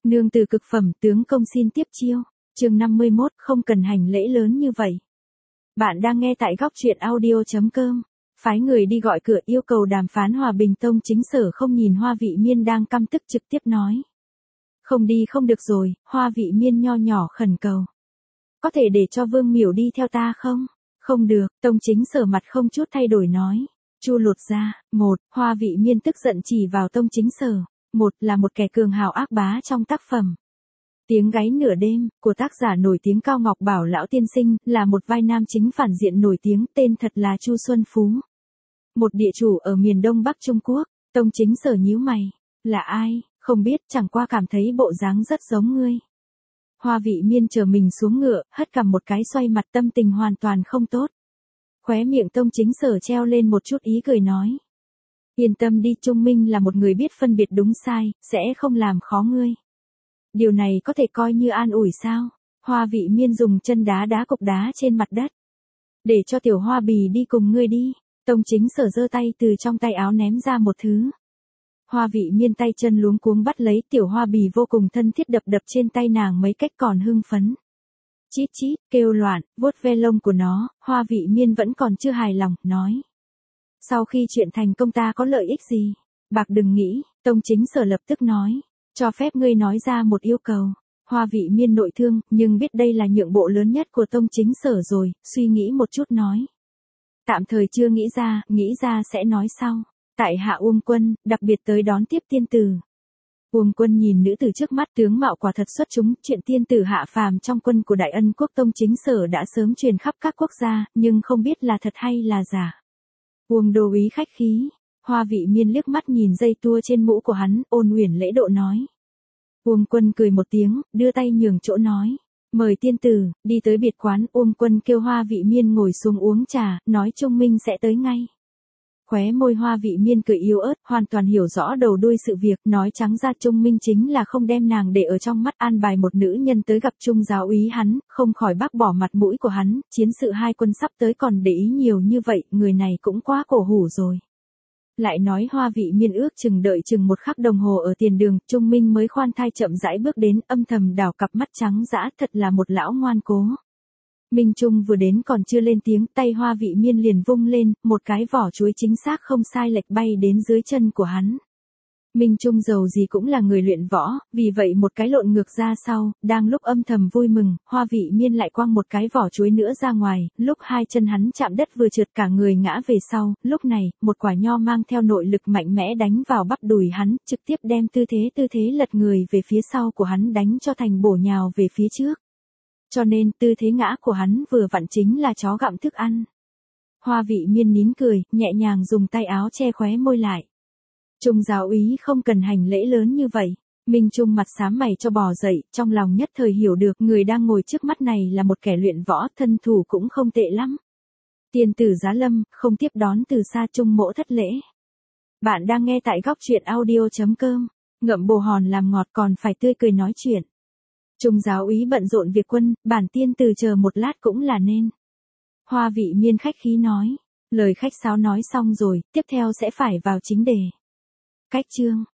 Nương từ cực phẩm, tướng công xin tiếp chiêu. Chương 51, không cần hành lễ lớn như vậy. Bạn đang nghe tại góc truyện audio.com. Phái người đi gọi cửa yêu cầu đàm phán hòa bình. Tông Chính Sở không nhìn Hoa Vị Miên đang căm tức trực tiếp nói. Không đi không được rồi. Hoa Vị Miên nho nhỏ khẩn cầu. Có thể để cho Vương Miểu đi theo ta không? Không được. Tông Chính Sở mặt không chút thay đổi nói. Chu lột ra. Hoa Vị Miên tức giận chỉ vào Tông Chính Sở. Là một kẻ cường hào ác bá trong tác phẩm Tiếng gáy nửa đêm, của tác giả nổi tiếng Cao Ngọc Bảo lão tiên sinh, là một vai nam chính phản diện nổi tiếng, tên thật là Chu Xuân Phú. Một địa chủ ở miền Đông Bắc Trung Quốc. Tông Chính Sở nhíu mày. Là ai? Không biết, chẳng qua cảm thấy bộ dáng rất giống ngươi. Hoa Vị Miên chờ mình xuống ngựa, hất cằm một cái xoay mặt, tâm tình hoàn toàn không tốt. Khóe miệng Tông Chính Sở treo lên một chút ý cười nói. Yên tâm đi, Trung Minh là một người biết phân biệt đúng sai, sẽ không làm khó ngươi. Điều này có thể coi như an ủi sao? Hoa Vị Miên dùng chân đá cục đá trên mặt đất. Để cho tiểu Hoa Bì đi cùng ngươi đi. Tông Chính Sở giơ tay từ trong tay áo ném ra một thứ. Hoa Vị Miên tay chân luống cuống bắt lấy, tiểu Hoa Bì vô cùng thân thiết đập trên tay nàng mấy cách còn hưng phấn. Chít chít, kêu loạn, vuốt ve lông của nó. Hoa Vị Miên vẫn còn chưa hài lòng, nói. Sau khi chuyện thành công ta có lợi ích gì? Bạc đừng nghĩ. Tông Chính Sở lập tức nói. Cho phép ngươi nói ra một yêu cầu. Hoa Vị Miên nội thương, nhưng biết đây là nhượng bộ lớn nhất của Tông Chính Sở rồi, suy nghĩ một chút nói. Tạm thời chưa nghĩ ra sẽ nói sau. Tại hạ Uông Quân, đặc biệt tới đón tiếp tiên tử. Uông Quân nhìn nữ tử trước mắt, tướng mạo quả thật xuất chúng, chuyện tiên tử hạ phàm trong quân của Đại Ân quốc Tông Chính Sở đã sớm truyền khắp các quốc gia, nhưng không biết là thật hay là giả. Uông đô úy khách khí. Hoa Vị Miên liếc mắt nhìn dây tua trên mũ của hắn, ôn uyển lễ độ nói. Uông Quân cười một tiếng, đưa tay nhường chỗ nói. Mời tiên tử, đi tới biệt quán. Uông Quân kêu Hoa Vị Miên ngồi xuống uống trà, nói Trung Minh sẽ tới ngay. Khóe môi Hoa Vị Miên cười yếu ớt, hoàn toàn hiểu rõ đầu đuôi sự việc, nói trắng ra Trung Minh chính là không đem nàng để ở trong mắt, an bài một nữ nhân tới gặp Trung giáo úy hắn, không khỏi bác bỏ mặt mũi của hắn, chiến sự hai quân sắp tới còn để ý nhiều như vậy, người này cũng quá cổ hủ rồi. Lại nói Hoa Vị Miên ước chừng đợi chừng một khắc đồng hồ ở tiền đường, Trung Minh mới khoan thai chậm rãi bước đến, âm thầm đảo cặp mắt trắng dã, thật là một lão ngoan cố. Minh Trung vừa đến còn chưa lên tiếng, tay Hoa Vị Miên liền vung lên, một cái vỏ chuối chính xác không sai lệch bay đến dưới chân của hắn. Minh Trung dầu gì cũng là người luyện võ, vì vậy một cái lộn ngược ra sau, đang lúc âm thầm vui mừng, Hoa Vị Miên lại quăng một cái vỏ chuối nữa ra ngoài, lúc hai chân hắn chạm đất vừa trượt cả người ngã về sau, lúc này, một quả nho mang theo nội lực mạnh mẽ đánh vào bắp đùi hắn, trực tiếp đem tư thế lật người về phía sau của hắn đánh cho thành bổ nhào về phía trước. Cho nên, tư thế ngã của hắn vừa vặn chính là chó gặm thức ăn. Hoa Vị Miên nín cười, nhẹ nhàng dùng tay áo che khóe môi lại. Trung giáo úy không cần hành lễ lớn như vậy. Minh Trung mặt xám mày cho bò dậy, trong lòng nhất thời hiểu được người đang ngồi trước mắt này là một kẻ luyện võ, thân thủ cũng không tệ lắm. Tiên tử giá lâm, không tiếp đón từ xa. Trung mỗ thất lễ. Bạn đang nghe tại góc truyện audio.com. Ngậm bồ hòn làm ngọt còn phải tươi cười nói chuyện. Trung giáo úy bận rộn việc quân, bản tiên tử chờ một lát cũng là nên. Hoa Vị Miên khách khí nói. Lời khách sáo nói xong rồi, tiếp theo sẽ phải vào chính đề. Cách chương.